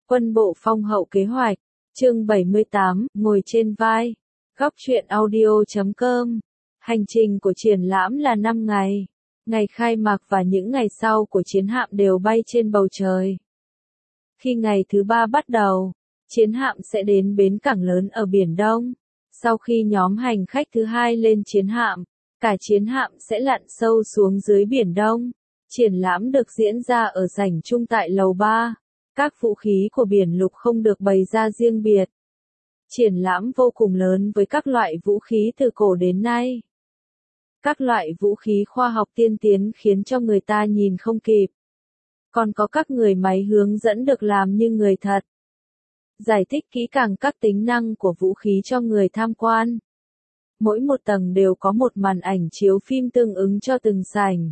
Quân bộ phong hậu kế hoạch, chương 78, ngồi trên vai. Góc truyện audio.com. Hành trình của triển lãm là 5 ngày. Ngày khai mạc và những ngày sau của chiến hạm đều bay trên bầu trời. Khi ngày thứ 3 bắt đầu, chiến hạm sẽ đến bến cảng lớn ở Biển Đông. Sau khi nhóm hành khách thứ 2 lên chiến hạm, cả chiến hạm sẽ lặn sâu xuống dưới Biển Đông. Triển lãm được diễn ra ở sảnh chung tại lầu 3. Các vũ khí của biển lục không được bày ra riêng biệt. Triển lãm vô cùng lớn với các loại vũ khí từ cổ đến nay. Các loại vũ khí khoa học tiên tiến khiến cho người ta nhìn không kịp. Còn có các người máy hướng dẫn được làm như người thật. Giải thích kỹ càng các tính năng của vũ khí cho người tham quan. Mỗi một tầng đều có một màn ảnh chiếu phim tương ứng cho từng sảnh.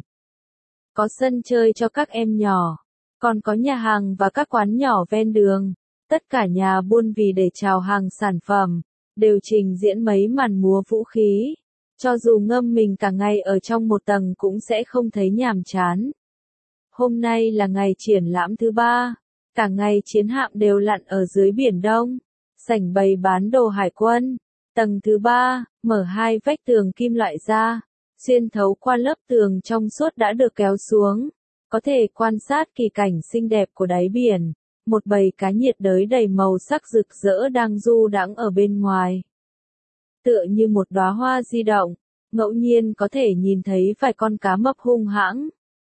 Có sân chơi cho các em nhỏ. Còn có nhà hàng và các quán nhỏ ven đường. Tất cả nhà buôn vì để chào hàng sản phẩm, đều trình diễn mấy màn múa vũ khí. Cho dù ngâm mình cả ngày ở trong một tầng cũng sẽ không thấy nhàm chán. Hôm nay là ngày triển lãm thứ 3. Cả ngày chiến hạm đều lặn ở dưới Biển Đông. Sảnh bày bán đồ hải quân. Tầng thứ 3, mở hai vách tường kim loại ra. Xuyên thấu qua lớp tường trong suốt đã được kéo xuống. Có thể quan sát kỳ cảnh xinh đẹp của đáy biển. Một bầy cá nhiệt đới đầy màu sắc rực rỡ đang du đãng ở bên ngoài. Tựa như một đóa hoa di động, ngẫu nhiên có thể nhìn thấy vài con cá mập hung hãng.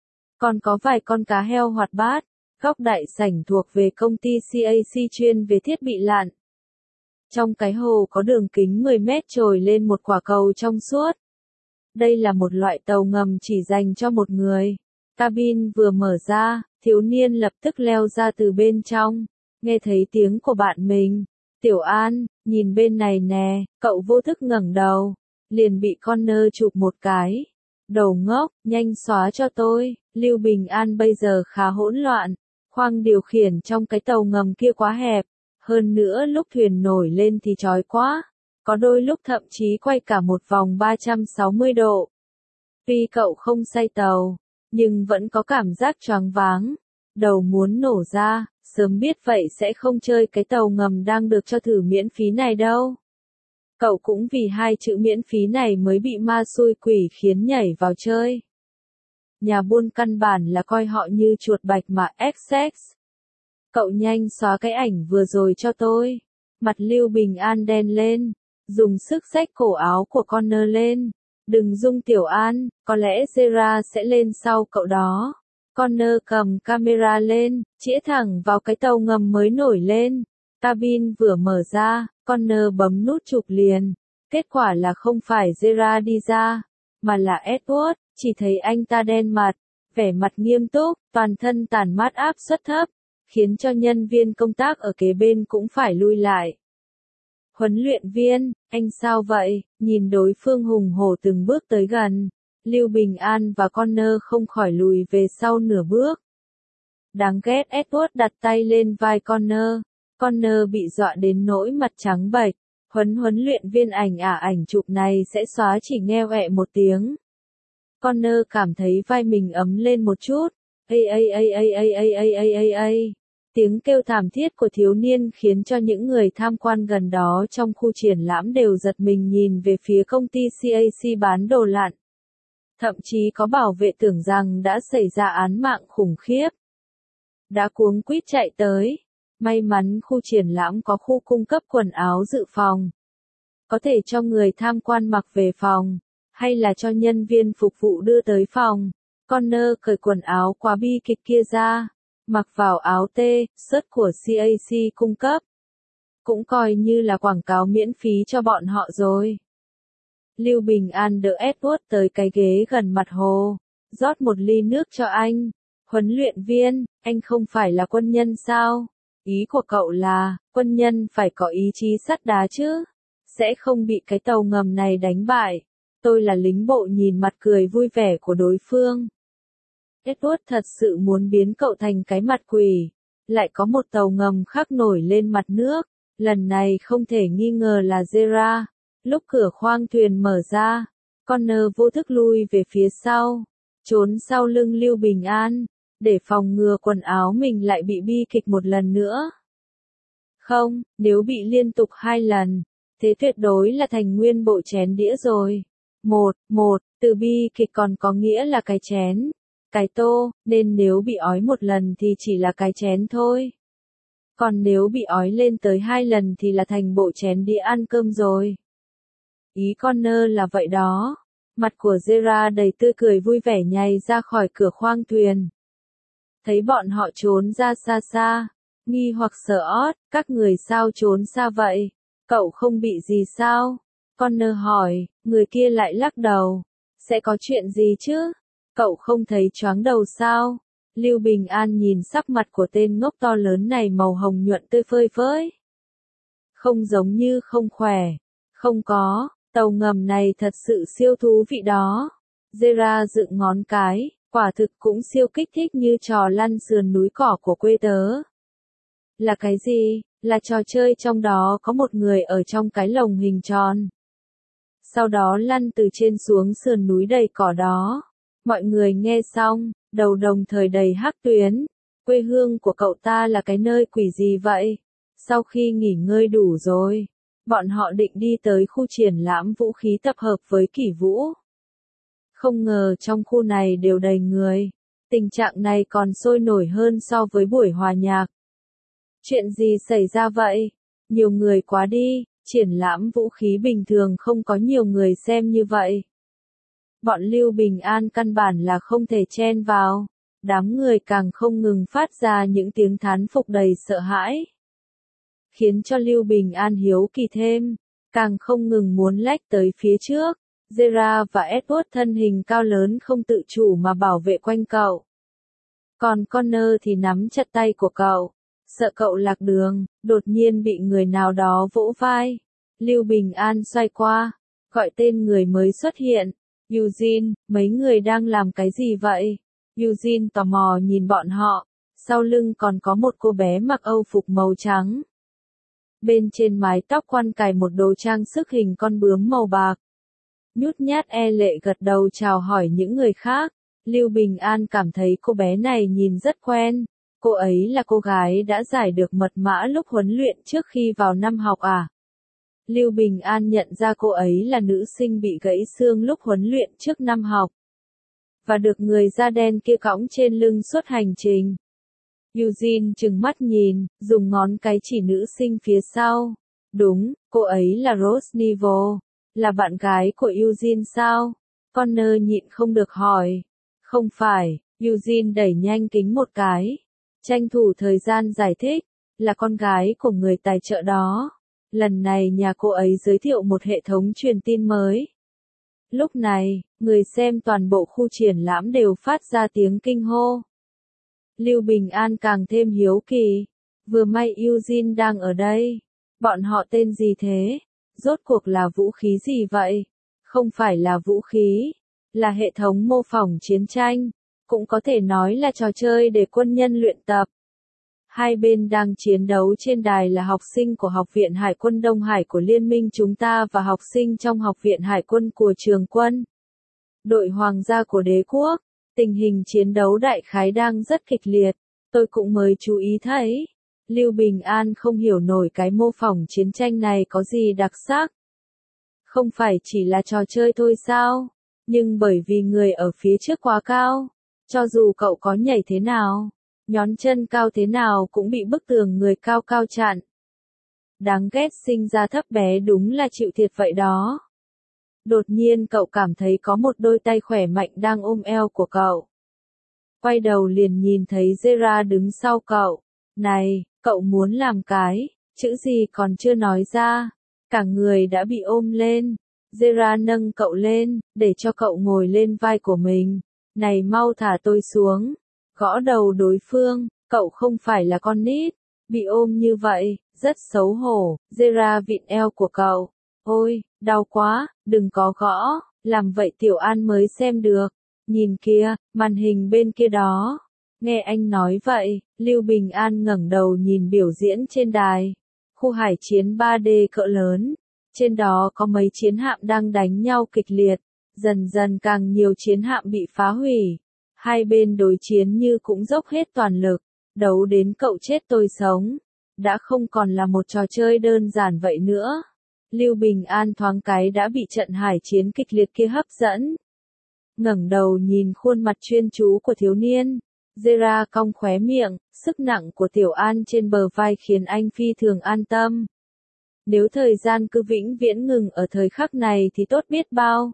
Còn có vài con cá heo hoạt bát. Góc đại sảnh thuộc về công ty CAC chuyên về thiết bị lặn. Trong cái hồ có đường kính 10 mét trồi lên một quả cầu trong suốt. Đây là một loại tàu ngầm chỉ dành cho một người. Cabin vừa mở ra, thiếu niên lập tức leo ra từ bên trong, nghe thấy tiếng của bạn mình. Tiểu An, nhìn bên này nè, cậu vô thức ngẩng đầu, liền bị Connor chụp một cái. Đầu ngốc, nhanh xóa cho tôi, Lưu Bình An bây giờ khá hỗn loạn, khoang điều khiển trong cái tàu ngầm kia quá hẹp, hơn nữa lúc thuyền nổi lên thì chói quá, có đôi lúc thậm chí quay cả một vòng 360 độ. Tuy cậu không say tàu, nhưng vẫn có cảm giác choáng váng, đầu muốn nổ ra, sớm biết vậy sẽ không chơi cái tàu ngầm đang được cho thử miễn phí này đâu. Cậu cũng vì hai chữ miễn phí này mới bị ma xui quỷ khiến nhảy vào chơi. Nhà buôn căn bản là coi họ như chuột bạch mà XX. Cậu nhanh xóa cái ảnh vừa rồi cho tôi. Mặt Lưu Bình An đen lên, dùng sức xách cổ áo của Connor lên. Đừng rung Tiểu An, có lẽ Zera sẽ lên sau cậu đó. Connor cầm camera lên, chĩa thẳng vào cái tàu ngầm mới nổi lên. Cabin vừa mở ra, Connor bấm nút chụp liền. Kết quả là không phải Zera đi ra, mà là Edward, chỉ thấy anh ta đen mặt, vẻ mặt nghiêm túc, toàn thân tản mát áp suất thấp, khiến cho nhân viên công tác ở kế bên cũng phải lui lại. Huấn luyện viên, anh sao vậy? Nhìn đối phương hùng hổ từng bước tới gần. Lưu Bình An và Connor không khỏi lùi về sau nửa bước. Đáng ghét, Edward đặt tay lên vai Connor. Connor bị dọa đến nỗi mặt trắng bệch. Huấn luyện viên ảnh chụp này sẽ xóa chỉ nghe ọe một tiếng. Connor cảm thấy vai mình ấm lên một chút. Tiếng kêu thảm thiết của thiếu niên khiến cho những người tham quan gần đó trong khu triển lãm đều giật mình nhìn về phía công ty CAC bán đồ lặn. Thậm chí có bảo vệ tưởng rằng đã xảy ra án mạng khủng khiếp. Đã cuống quýt chạy tới. May mắn khu triển lãm có khu cung cấp quần áo dự phòng. Có thể cho người tham quan mặc về phòng, hay là cho nhân viên phục vụ đưa tới phòng. Connor cởi quần áo quá bi kịch kia ra. Mặc vào áo T-shirt của CAC cung cấp. Cũng coi như là quảng cáo miễn phí cho bọn họ rồi. Lưu Bình An đỡ Edward tới cái ghế gần mặt hồ. Rót một ly nước cho anh. Huấn luyện viên, anh không phải là quân nhân sao? Ý của cậu là, quân nhân phải có ý chí sắt đá chứ. Sẽ không bị cái tàu ngầm này đánh bại. Tôi là lính bộ nhìn mặt cười vui vẻ của đối phương. Edward thật sự muốn biến cậu thành cái mặt quỷ. Lại có một tàu ngầm khác nổi lên mặt nước. Lần này không thể nghi ngờ là Zera. Lúc cửa khoang thuyền mở ra, Connor vô thức lui về phía sau, trốn sau lưng Lưu Bình An, để phòng ngừa quần áo mình lại bị bi kịch một lần nữa. Không, nếu bị liên tục 2 lần, thế tuyệt đối là thành nguyên bộ chén đĩa rồi. Một, từ bi kịch còn có nghĩa là cái chén, cái tô, nên nếu bị ói 1 lần thì chỉ là cái chén thôi. Còn nếu bị ói lên tới 2 lần thì là thành bộ chén đĩa ăn cơm rồi. Ý Connor là vậy đó. Mặt của Zera đầy tươi cười vui vẻ nhảy ra khỏi cửa khoang thuyền. Thấy bọn họ trốn ra xa xa, nghi hoặc sợ ót, các người sao trốn xa vậy? Cậu không bị gì sao? Connor hỏi, người kia lại lắc đầu. Sẽ có chuyện gì chứ? Cậu không thấy choáng đầu sao? Lưu Bình An nhìn sắc mặt của tên ngốc to lớn này màu hồng nhuận tươi phơi phới. Không giống như không khỏe. Không có, tàu ngầm này thật sự siêu thú vị đó. Zera dựng ngón cái, quả thực cũng siêu kích thích như trò lăn sườn núi cỏ của quê tớ. Là cái gì? Là trò chơi trong đó có một người ở trong cái lồng hình tròn. Sau đó lăn từ trên xuống sườn núi đầy cỏ đó. Mọi người nghe xong, đầu đồng thời đầy hắc tuyến. Quê hương của cậu ta là cái nơi quỷ gì vậy? Sau khi nghỉ ngơi đủ rồi, bọn họ định đi tới khu triển lãm vũ khí tập hợp với Kỷ Vũ. Không ngờ trong khu này đều đầy người. Tình trạng này còn sôi nổi hơn so với buổi hòa nhạc. Chuyện gì xảy ra vậy? Nhiều người quá đi, triển lãm vũ khí bình thường không có nhiều người xem như vậy. Bọn Lưu Bình An căn bản là không thể chen vào. Đám người càng không ngừng phát ra những tiếng thán phục đầy sợ hãi. Khiến cho Lưu Bình An hiếu kỳ thêm, càng không ngừng muốn lách tới phía trước. Zera và Edward thân hình cao lớn không tự chủ mà bảo vệ quanh cậu. Còn Connor thì nắm chặt tay của cậu, sợ cậu lạc đường, đột nhiên bị người nào đó vỗ vai. Lưu Bình An xoay qua, gọi tên người mới xuất hiện. Eugene, mấy người đang làm cái gì vậy? Eugene tò mò nhìn bọn họ, sau lưng còn có một cô bé mặc âu phục màu trắng. Bên trên mái tóc quăn cài một đồ trang sức hình con bướm màu bạc. Nhút nhát e lệ gật đầu chào hỏi những người khác. Lưu Bình An cảm thấy cô bé này nhìn rất quen. Cô ấy là cô gái đã giải được mật mã lúc huấn luyện trước khi vào năm học à? Lưu Bình An nhận ra cô ấy là nữ sinh bị gãy xương lúc huấn luyện trước năm học. Và được người da đen kia cõng trên lưng suốt hành trình. Eugene trừng mắt nhìn, dùng ngón cái chỉ nữ sinh phía sau. Đúng, cô ấy là Rose Neville. Là bạn gái của Eugene sao? Connor nhịn không được hỏi. Không phải, Eugene đẩy nhanh kính một cái. Tranh thủ thời gian giải thích, là con gái của người tài trợ đó. Lần này nhà cô ấy giới thiệu một hệ thống truyền tin mới. Lúc này, người xem toàn bộ khu triển lãm đều phát ra tiếng kinh hô. Lưu Bình An càng thêm hiếu kỳ. Vừa may Eugene đang ở đây. Bọn họ tên gì thế? Rốt cuộc là vũ khí gì vậy? Không phải là vũ khí, là hệ thống mô phỏng chiến tranh, cũng có thể nói là trò chơi để quân nhân luyện tập. Hai bên đang chiến đấu trên đài là học sinh của Học viện Hải quân Đông Hải của Liên minh chúng ta và học sinh trong Học viện Hải quân của Trường quân. Đội Hoàng gia của đế quốc, tình hình chiến đấu đại khái đang rất kịch liệt, tôi cũng mới chú ý thấy. Lưu Bình An không hiểu nổi cái mô phỏng chiến tranh này có gì đặc sắc. Không phải chỉ là trò chơi thôi sao? Nhưng bởi vì người ở phía trước quá cao, cho dù cậu có nhảy thế nào, nhón chân cao thế nào cũng bị bức tường người cao cao chặn. Đáng ghét, sinh ra thấp bé đúng là chịu thiệt vậy đó. Đột nhiên cậu cảm thấy có một đôi tay khỏe mạnh đang ôm eo của cậu. Quay đầu liền nhìn thấy Zera đứng sau cậu. Này, cậu muốn làm cái, chữ gì còn chưa nói ra. Cả người đã bị ôm lên. Zera nâng cậu lên, để cho cậu ngồi lên vai của mình. Này mau thả tôi xuống. Gõ đầu đối phương, cậu không phải là con nít. Bị ôm như vậy, rất xấu hổ. Zera vịn eo của cậu. Ôi, đau quá, đừng có gõ. Làm vậy Tiểu An mới xem được. Nhìn kia, màn hình bên kia đó. Nghe anh nói vậy, Lưu Bình An ngẩng đầu nhìn biểu diễn trên đài. Khu hải chiến 3D cỡ lớn. Trên đó có mấy chiến hạm đang đánh nhau kịch liệt. Dần dần càng nhiều chiến hạm bị phá hủy. Hai bên đối chiến như cũng dốc hết toàn lực. Đấu đến cậu chết tôi sống. đã không còn là một trò chơi đơn giản vậy nữa. Lưu Bình An thoáng cái đã bị trận hải chiến kịch liệt kia hấp dẫn. Ngẩng đầu nhìn khuôn mặt chuyên chú của thiếu niên, Zera cong khóe miệng, sức nặng của Tiểu An trên bờ vai khiến anh phi thường an tâm. Nếu thời gian cứ vĩnh viễn ngừng ở thời khắc này thì tốt biết bao.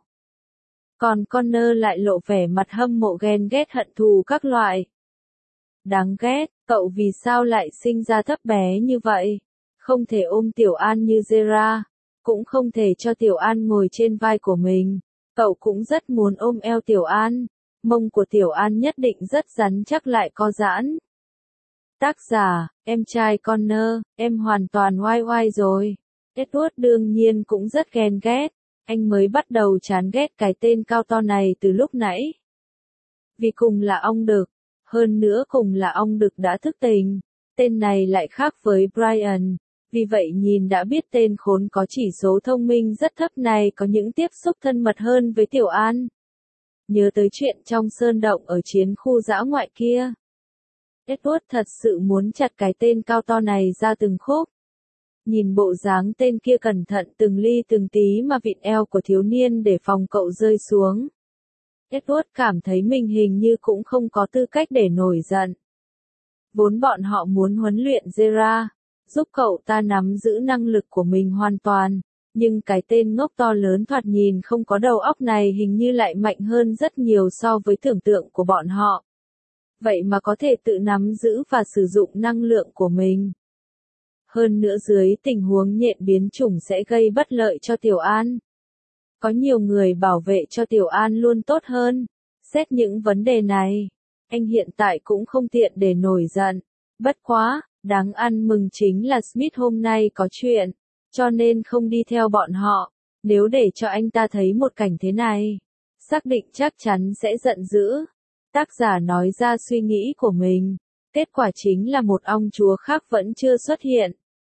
Còn Connor lại lộ vẻ mặt hâm mộ ghen ghét hận thù các loại. Đáng ghét, cậu vì sao lại sinh ra thấp bé như vậy? Không thể ôm Tiểu An như Zera, cũng không thể cho Tiểu An ngồi trên vai của mình. Cậu cũng rất muốn ôm eo Tiểu An, mông của Tiểu An nhất định rất rắn chắc lại co giãn. Tác giả, em trai Connor, em hoàn toàn oai oai rồi. Edward đương nhiên cũng rất ghen ghét, anh mới bắt đầu chán ghét cái tên cao to này từ lúc nãy. Vì cùng là ong đực, hơn nữa cùng là ong đực đã thức tỉnh, tên này lại khác với Brian. Vì vậy nhìn đã biết tên khốn có chỉ số thông minh rất thấp này có những tiếp xúc thân mật hơn với Tiểu An. Nhớ tới chuyện trong sơn động ở chiến khu dã ngoại kia. Edward thật sự muốn chặt cái tên cao to này ra từng khúc. Nhìn bộ dáng tên kia cẩn thận từng ly từng tí mà vịn eo của thiếu niên để phòng cậu rơi xuống. Edward cảm thấy mình hình như cũng không có tư cách để nổi giận. Vốn bọn họ muốn huấn luyện Zera, giúp cậu ta nắm giữ năng lực của mình hoàn toàn, nhưng cái tên ngốc to lớn thoạt nhìn không có đầu óc này hình như lại mạnh hơn rất nhiều so với tưởng tượng của bọn họ. Vậy mà có thể tự nắm giữ và sử dụng năng lượng của mình. Hơn nữa dưới tình huống nhện biến chủng sẽ gây bất lợi cho Tiểu An. Có nhiều người bảo vệ cho Tiểu An luôn tốt hơn. Xét những vấn đề này, anh hiện tại cũng không tiện để nổi giận. Bất quá, đáng ăn mừng chính là Smith hôm nay có chuyện, cho nên không đi theo bọn họ. Nếu để cho anh ta thấy một cảnh thế này, xác định chắc chắn sẽ giận dữ. Tác giả nói ra suy nghĩ của mình. Kết quả chính là một ong chúa khác vẫn chưa xuất hiện.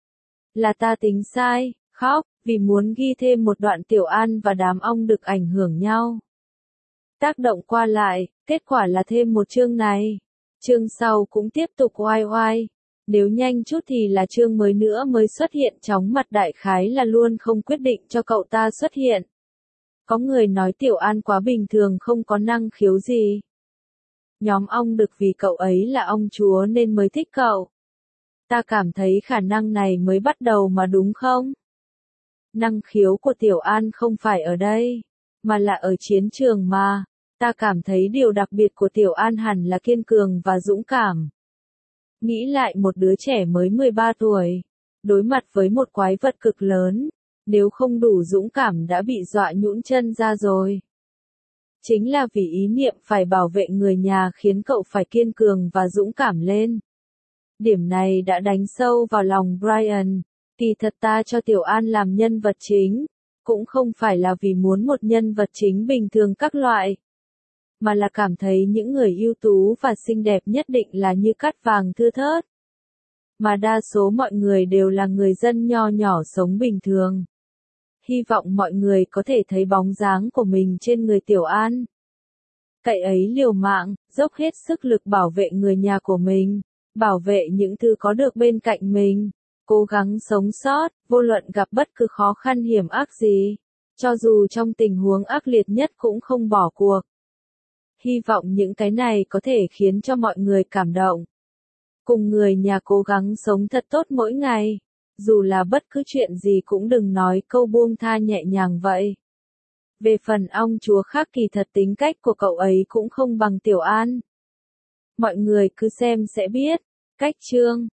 Là ta tính sai, khóc, vì muốn ghi thêm một đoạn Tiểu An và đám ong đực ảnh hưởng nhau. Tác động qua lại, kết quả là thêm một chương này. Chương sau cũng tiếp tục oai oai. Nếu nhanh chút thì là chương mới nữa mới xuất hiện, chóng mặt đại khái là luôn không quyết định cho cậu ta xuất hiện. Có người nói Tiểu An quá bình thường không có năng khiếu gì. Nhóm ong đực vì cậu ấy là ong chúa nên mới thích cậu. Ta cảm thấy khả năng này mới bắt đầu mà đúng không? Năng khiếu của Tiểu An không phải ở đây, mà là ở chiến trường mà. Ta cảm thấy điều đặc biệt của Tiểu An hẳn là kiên cường và dũng cảm. Nghĩ lại một đứa trẻ mới 13 tuổi, đối mặt với một quái vật cực lớn, nếu không đủ dũng cảm đã bị dọa nhũn chân ra rồi. Chính là vì ý niệm phải bảo vệ người nhà khiến cậu phải kiên cường và dũng cảm lên. Điểm này đã đánh sâu vào lòng Brian. Kỳ thật ta cho Tiểu An làm nhân vật chính, cũng không phải là vì muốn một nhân vật chính bình thường các loại, mà là cảm thấy những người ưu tú và xinh đẹp nhất định là như cát vàng thưa thớt. Mà đa số mọi người đều là người dân nho nhỏ sống bình thường. Hy vọng mọi người có thể thấy bóng dáng của mình trên người Tiểu An. Cậy ấy liều mạng, dốc hết sức lực bảo vệ người nhà của mình, bảo vệ những thứ có được bên cạnh mình, cố gắng sống sót, vô luận gặp bất cứ khó khăn hiểm ác gì, cho dù trong tình huống ác liệt nhất cũng không bỏ cuộc. Hy vọng những cái này có thể khiến cho mọi người cảm động. Cùng người nhà cố gắng sống thật tốt mỗi ngày, dù là bất cứ chuyện gì cũng đừng nói câu buông tha nhẹ nhàng vậy. Về phần ong chúa khác kỳ thật tính cách của cậu ấy cũng không bằng Tiểu An. Mọi người cứ xem sẽ biết. Cách chương